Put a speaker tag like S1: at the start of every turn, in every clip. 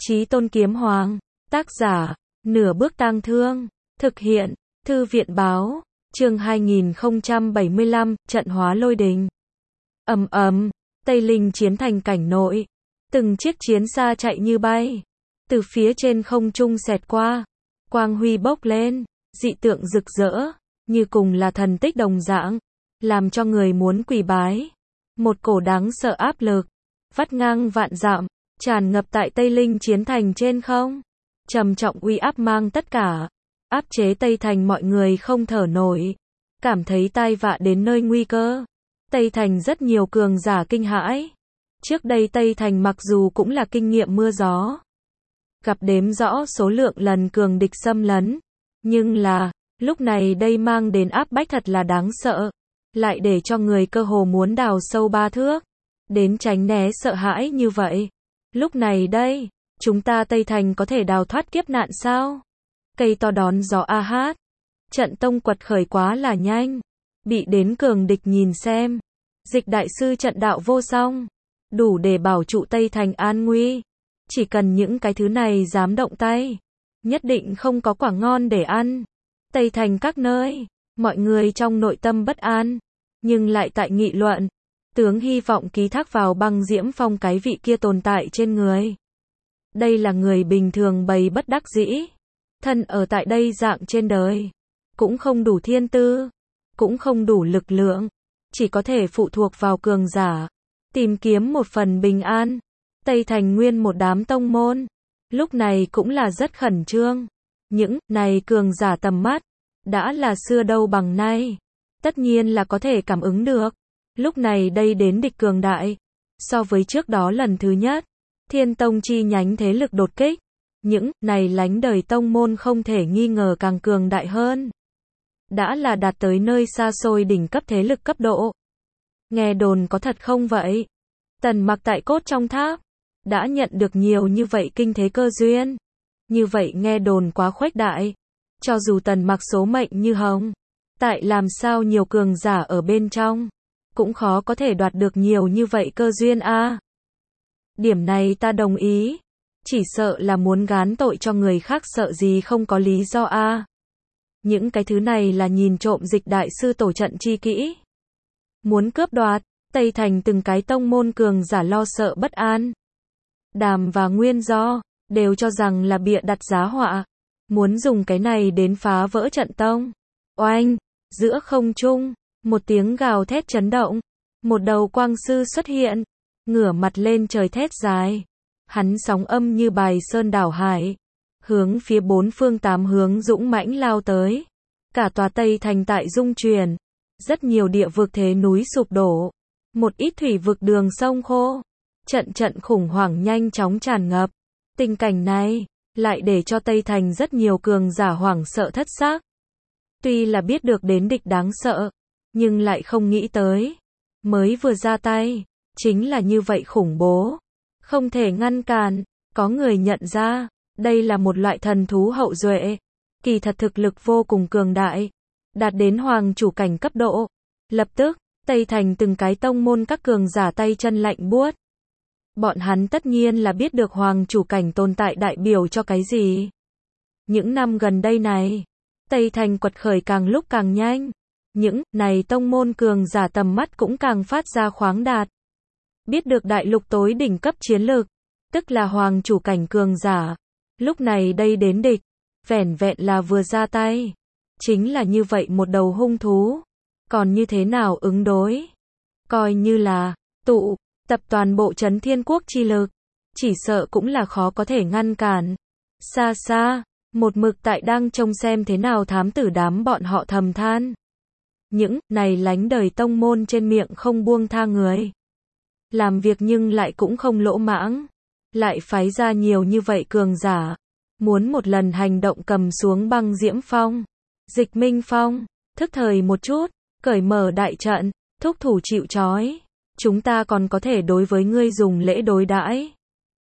S1: Chí Tôn Kiếm Hoàng, tác giả, Nửa Bước Tang Thương, thực hiện, Thư viện báo, chương 2075, trận hóa lôi đình. Ầm ầm, Tây Linh chiến thành cảnh nội, từng chiếc chiến xa chạy như bay, từ phía trên không trung xẹt qua, quang huy bốc lên, dị tượng rực rỡ, như cùng là thần tích đồng dạng, làm cho người muốn quỳ bái. Một cổ đáng sợ áp lực, vắt ngang vạn dặm, tràn ngập tại Tây Linh chiến thành trên không. Trầm trọng uy áp mang tất cả, áp chế Tây Thành mọi người không thở nổi, cảm thấy tai vạ đến nơi nguy cơ. Tây Thành rất nhiều cường giả kinh hãi. Trước đây Tây Thành mặc dù cũng là kinh nghiệm mưa gió, gặp đếm rõ số lượng lần cường địch xâm lấn, nhưng là, lúc này đây mang đến áp bách thật là đáng sợ, lại để cho người cơ hồ muốn đào sâu 3 thước, đến tránh né sợ hãi như vậy. Lúc này đây, chúng ta Tây Thành có thể đào thoát kiếp nạn sao? Cây to đón gió a hát. Trận tông quật khởi quá là nhanh, bị đến cường địch nhìn xem. Dịch đại sư trận đạo vô song, đủ để bảo trụ Tây Thành an nguy. Chỉ cần những cái thứ này dám động tay, nhất định không có quả ngon để ăn. Tây Thành các nơi, mọi người trong nội tâm bất an, nhưng lại tại nghị luận. Tướng hy vọng ký thác vào Băng Diễm Phong cái vị kia tồn tại trên người. Đây là người bình thường bày bất đắc dĩ. Thân ở tại đây dạng trên đời, cũng không đủ thiên tư, cũng không đủ lực lượng, chỉ có thể phụ thuộc vào cường giả, tìm kiếm một phần bình an. Tây Thành nguyên một đám tông môn, lúc này cũng là rất khẩn trương. Những này cường giả tầm mắt, đã là xưa đâu bằng nay, tất nhiên là có thể cảm ứng được. Lúc này đây đến địch cường đại, so với trước đó lần thứ nhất, Thiên Tông chi nhánh thế lực đột kích, những này lánh đời tông môn không thể nghi ngờ càng cường đại hơn. Đã là đạt tới nơi xa xôi đỉnh cấp thế lực cấp độ. Nghe đồn có thật không vậy? Tần Mặc tại Cốt trong Tháp, đã nhận được nhiều như vậy kinh thế cơ duyên. Như vậy nghe đồn quá khuếch đại. Cho dù Tần Mặc số mệnh như hồng, tại làm sao nhiều cường giả ở bên trong, cũng khó có thể đoạt được nhiều như vậy cơ duyên a. Điểm này ta đồng ý. Chỉ sợ là muốn gán tội cho người khác sợ gì không có lý do a. Những cái thứ này là nhìn trộm dịch đại sư tổ trận chi kỹ. Muốn cướp đoạt, Tây Thành từng cái tông môn cường giả lo sợ bất an. Đàm và Nguyên Do, đều cho rằng là bịa đặt giá họa. Muốn dùng cái này đến phá vỡ trận tông. Oanh, giữa không trung, một tiếng gào thét chấn động. Một đầu quang sư xuất hiện, ngửa mặt lên trời thét dài. Hắn sóng âm như bài sơn đảo hải, hướng phía bốn phương tám hướng dũng mãnh lao tới. Cả tòa Tây Thành tại rung chuyển, rất nhiều địa vực thế núi sụp đổ, một ít thủy vực đường sông khô, trận trận khủng hoảng nhanh chóng tràn ngập. Tình cảnh này, lại để cho Tây Thành rất nhiều cường giả hoảng sợ thất xác. Tuy là biết được đến địch đáng sợ, nhưng lại không nghĩ tới, mới vừa ra tay, chính là như vậy khủng bố. Không thể ngăn cản, có người nhận ra, đây là một loại thần thú hậu duệ, kỳ thật thực lực vô cùng cường đại, đạt đến hoàng chủ cảnh cấp độ. Lập tức, Tây Thành từng cái tông môn các cường giả tay chân lạnh buốt. Bọn hắn tất nhiên là biết được hoàng chủ cảnh tồn tại đại biểu cho cái gì. Những năm gần đây này, Tây Thành quật khởi càng lúc càng nhanh, những này tông môn cường giả tầm mắt cũng càng phát ra khoáng đạt. Biết được đại lục tối đỉnh cấp chiến lược, tức là hoàng chủ cảnh cường giả, lúc này đây đến địch, vẻn vẹn là vừa ra tay, chính là như vậy một đầu hung thú, còn như thế nào ứng đối? Coi như là tụ tập toàn bộ Chấn Thiên Quốc chi lực, chỉ sợ cũng là khó có thể ngăn cản. Xa xa, một mực tại đang trông xem thế nào thám tử đám bọn họ thầm than. Những này lánh đời tông môn trên miệng không buông tha người, làm việc nhưng lại cũng không lỗ mãng, lại phái ra nhiều như vậy cường giả, muốn một lần hành động cầm xuống Băng Diễm Phong. Dịch Minh Phong, thức thời một chút, cởi mở đại trận, thúc thủ chịu trói, chúng ta còn có thể đối với ngươi dùng lễ đối đãi.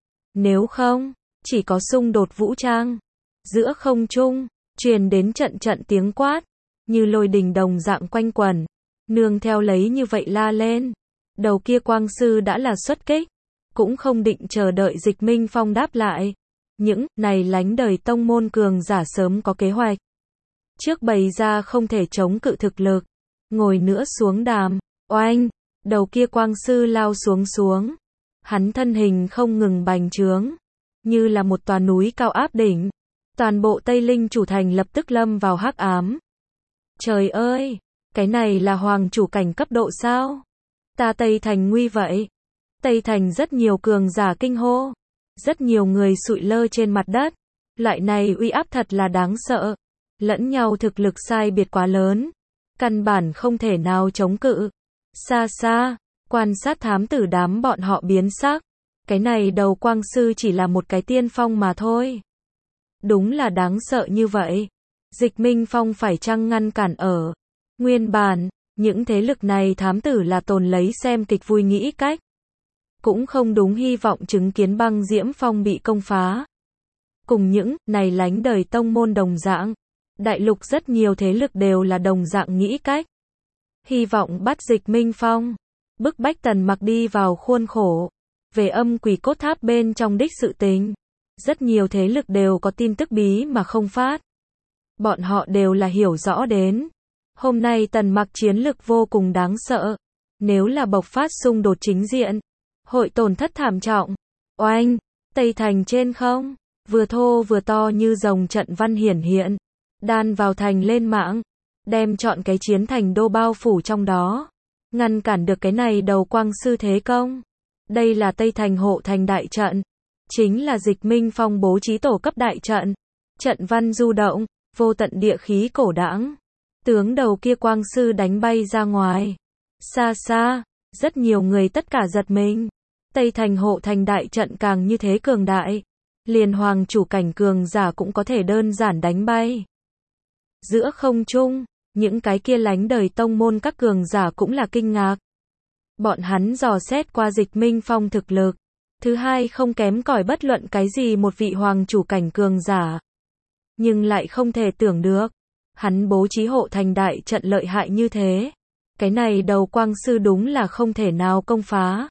S1: Nếu không, chỉ có xung đột vũ trang. Giữa không trung, truyền đến trận trận tiếng quát, như lôi đình đồng dạng quanh quẩn, nương theo lấy như vậy la lên. Đầu kia quang sư đã là xuất kích, cũng không định chờ đợi Dịch Minh Phong đáp lại, Những này lánh đời tông môn cường giả sớm có kế hoạch. Trước bày ra không thể chống cự thực lực. Ngồi nữa xuống đàm, oanh, đầu kia quang sư lao xuống. Hắn thân hình không ngừng bành trướng, như là một tòa núi cao áp đỉnh. Toàn bộ Tây Linh chủ thành lập tức lâm vào hắc ám. Trời ơi, cái này là hoàng chủ cảnh cấp độ sao? Ta Tây Thành nguy vậy. Tây Thành rất nhiều cường giả kinh hô. Rất nhiều người sụi lơ trên mặt đất. Loại này uy áp thật là đáng sợ. Lẫn nhau thực lực sai biệt quá lớn. Căn bản không thể nào chống cự. Xa xa, quan sát thám tử đám bọn họ biến sắc. Cái này đầu quang sư chỉ là một cái tiên phong mà thôi. Đúng là đáng sợ như vậy. Dịch Minh Phong phải chăng ngăn cản ở. Nguyên bản, những thế lực này thám tử là tồn lấy xem kịch vui nghĩ cách. Cũng không đúng hy vọng chứng kiến băng diễm phong bị công phá. Cùng những này lánh đời tông môn đồng dạng. Đại lục rất nhiều thế lực đều là đồng dạng nghĩ cách. Hy vọng bắt Dịch Minh Phong. Bức bách Tần Mặc đi vào khuôn khổ. Về âm quỷ cốt tháp bên trong đích sự tình. Rất nhiều thế lực đều có tin tức bí mà không phát. Bọn họ đều là hiểu rõ đến. Hôm nay Tần Mặc chiến lực vô cùng đáng sợ. Nếu là bộc phát xung đột chính diện, hội tổn thất thảm trọng. Oanh, Tây Thành trên không, vừa thô vừa to như rồng trận văn hiển hiện. Đan vào thành lên mạng, đem chọn cái chiến thành đô bao phủ trong đó. Ngăn cản được cái này đầu quang sư thế công. Đây là Tây Thành hộ thành đại trận. Chính là Dịch Minh Phong bố trí tổ cấp đại trận. Trận văn du động, vô tận địa khí cổ đãng. Tướng đầu kia quang sư đánh bay ra ngoài. Xa xa, rất nhiều người tất cả giật mình. Tây Thành hộ thành đại trận càng như thế cường đại. Liền hoàng chủ cảnh cường giả cũng có thể đơn giản đánh bay. Giữa không trung, những cái kia lánh đời tông môn các cường giả cũng là kinh ngạc. Bọn hắn dò xét qua Dịch Minh Phong thực lực. Thứ hai không kém cỏi bất luận cái gì một vị hoàng chủ cảnh cường giả. Nhưng lại không thể tưởng được. Hắn bố trí hộ thành đại trận lợi hại như thế. Cái này đầu quang sư đúng là không thể nào công phá.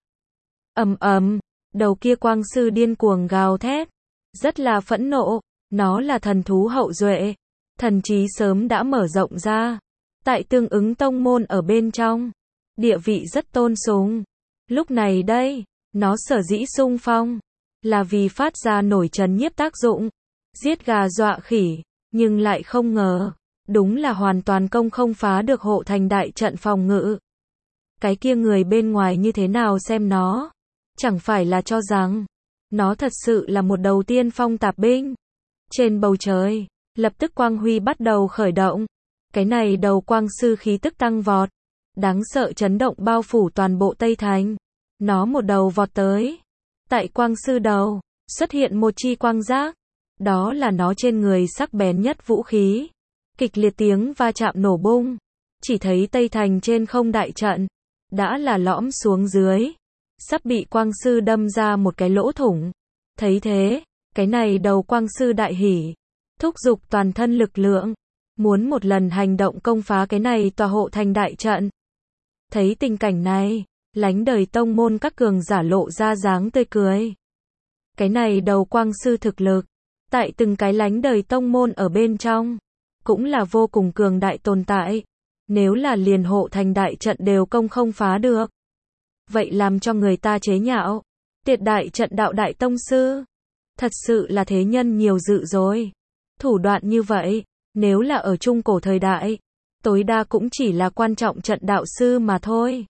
S1: Đầu kia quang sư điên cuồng gào thét. Rất là phẫn nộ. Nó là thần thú hậu duệ. Thần trí sớm đã mở rộng ra. Tại tương ứng tông môn ở bên trong. Địa vị rất tôn sùng. Lúc này đây, nó sở dĩ xung phong. Là vì phát ra nổi trấn nhiếp tác dụng. Giết gà dọa khỉ. Nhưng lại không ngờ. Đúng là hoàn toàn công không phá được hộ thành đại trận phòng ngự. Cái kia người bên ngoài như thế nào xem nó? Chẳng phải là cho rằng nó thật sự là một đầu tiên phong tạp binh. Trên bầu trời, lập tức quang huy bắt đầu khởi động. Cái này đầu quang sư khí tức tăng vọt. Đáng sợ chấn động bao phủ toàn bộ Tây Thành. Nó một đầu vọt tới. Tại quang sư đầu, xuất hiện một chi quang giác. Đó là nó trên người sắc bén nhất vũ khí. Kịch liệt tiếng va chạm nổ bung. Chỉ thấy Tây Thành trên không đại trận. Đã là lõm xuống dưới. Sắp bị quang sư đâm ra một cái lỗ thủng. Thấy thế, cái này đầu quang sư đại hỉ. Thúc giục toàn thân lực lượng. Muốn một lần hành động công phá cái này tòa hộ thành đại trận. Thấy tình cảnh này, lánh đời tông môn các cường giả lộ ra dáng tươi cười. Cái này đầu quang sư thực lực. Tại từng cái lánh đời tông môn ở bên trong. Cũng là vô cùng cường đại tồn tại. Nếu là liền hộ thành đại trận đều công không phá được. Vậy làm cho người ta chế nhạo. Tiệt đại trận đạo đại tông sư. Thật sự là thế nhân nhiều dự rồi. Thủ đoạn như vậy, nếu là ở trung cổ thời đại, tối đa cũng chỉ là quan trọng trận đạo sư mà thôi.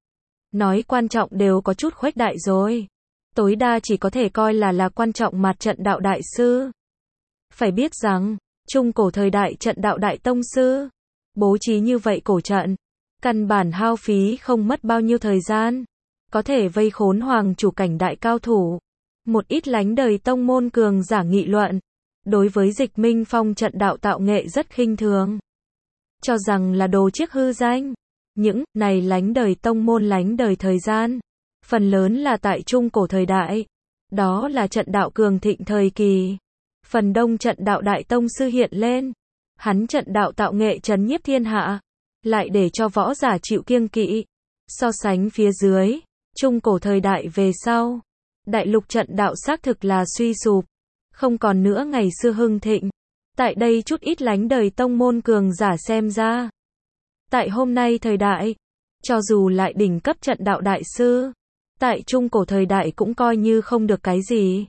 S1: Nói quan trọng đều có chút khuếch đại rồi. Tối đa chỉ có thể coi là quan trọng mặt trận đạo đại sư. Phải biết rằng, trung cổ thời đại trận đạo đại tông sư, bố trí như vậy cổ trận, căn bản hao phí không mất bao nhiêu thời gian, có thể vây khốn hoàng chủ cảnh đại cao thủ. Một ít lánh đời tông môn cường giả nghị luận, đối với Dịch Minh Phong trận đạo tạo nghệ rất khinh thường, cho rằng là đồ chiếc hư danh. Những này lánh đời tông môn lánh đời thời gian, phần lớn là tại trung cổ thời đại, đó là trận đạo cường thịnh thời kỳ. Phần đông trận đạo đại tông sư hiện lên, hắn trận đạo tạo nghệ trấn nhiếp thiên hạ, lại để cho võ giả chịu kiêng kỵ. So sánh phía dưới, trung cổ thời đại về sau, đại lục trận đạo xác thực là suy sụp, không còn nữa ngày xưa hưng thịnh. Tại đây chút ít lánh đời tông môn cường giả xem ra. Tại hôm nay thời đại, cho dù lại đỉnh cấp trận đạo đại sư, tại trung cổ thời đại cũng coi như không được cái gì.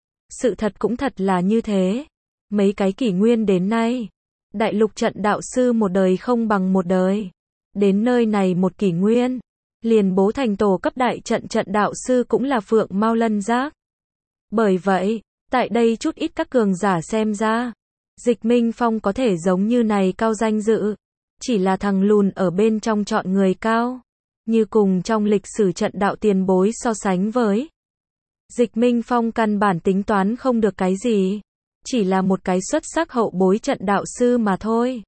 S1: Sự thật cũng thật là như thế. Mấy cái kỷ nguyên đến nay, đại lục trận đạo sư một đời không bằng một đời. Đến nơi này một kỷ nguyên, liền bố thành tổ cấp đại trận đạo sư cũng là phượng mao lân giác. Bởi vậy, tại đây chút ít các cường giả xem ra, Dịch Minh Phong có thể giống như này cao danh dự, chỉ là thằng lùn ở bên trong chọn người cao, như cùng trong lịch sử trận đạo tiền bối so sánh với. Dịch Minh Phong căn bản tính toán không được cái gì, chỉ là một cái xuất sắc hậu bối trận đạo sư mà thôi.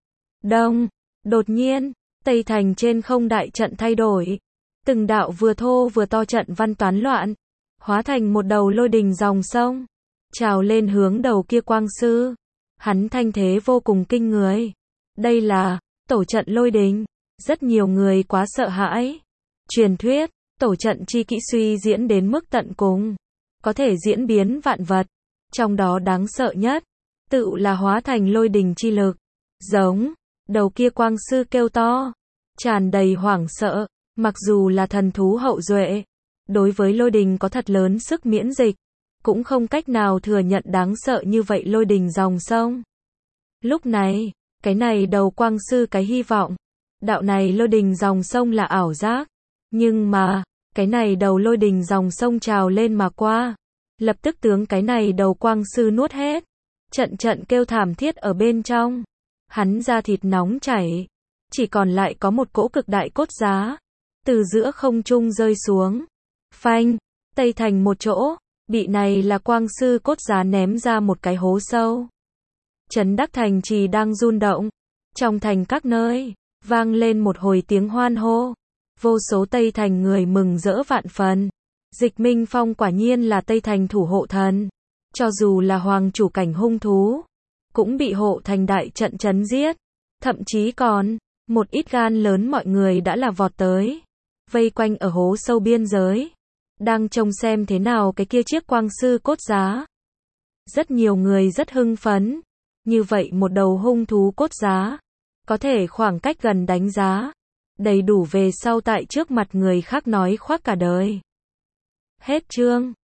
S1: Đông, đột nhiên, Tây Thành trên không đại trận thay đổi, từng đạo vừa thô vừa to trận văn toán loạn, hóa thành một đầu lôi đình dòng sông, trào lên hướng đầu kia quang sư. Hắn thanh thế vô cùng kinh người. Đây là tổ trận lôi đình. Rất nhiều người quá sợ hãi. Truyền thuyết, tổ trận chi kỹ suy diễn đến mức tận cùng, có thể diễn biến vạn vật. Trong đó đáng sợ nhất, tự là hóa thành lôi đình chi lực. Giống, đầu kia quang sư kêu to, tràn đầy hoảng sợ, mặc dù là thần thú hậu duệ, đối với lôi đình có thật lớn sức miễn dịch, cũng không cách nào thừa nhận đáng sợ như vậy lôi đình dòng sông. Lúc này, cái này đầu quang sư cái hy vọng, đạo này lôi đình dòng sông là ảo giác, nhưng mà, cái này đầu lôi đình dòng sông trào lên mà qua, lập tức tướng cái này đầu quang sư nuốt hết, trận trận kêu thảm thiết ở bên trong, hắn da thịt nóng chảy, chỉ còn lại có một cỗ cực đại cốt giá, từ giữa không trung rơi xuống, phanh, Tây Thành một chỗ, bị này là quang sư cốt giá ném ra một cái hố sâu. Trấn Đắc Thành trì đang run động, trong thành các nơi, vang lên một hồi tiếng hoan hô, vô số Tây Thành người mừng rỡ vạn phần. Dịch Minh Phong quả nhiên là Tây Thành thủ hộ thần, cho dù là hoàng chủ cảnh hung thú, cũng bị hộ thành đại trận trấn giết, thậm chí còn, một ít gan lớn mọi người đã là vọt tới, vây quanh ở hố sâu biên giới, đang trông xem thế nào cái kia chiếc quang sư cốt giá. Rất nhiều người rất hưng phấn, như vậy một đầu hung thú cốt giá, có thể khoảng cách gần đánh giá, đầy đủ về sau tại trước mặt người khác nói khoác cả đời. Hết chương.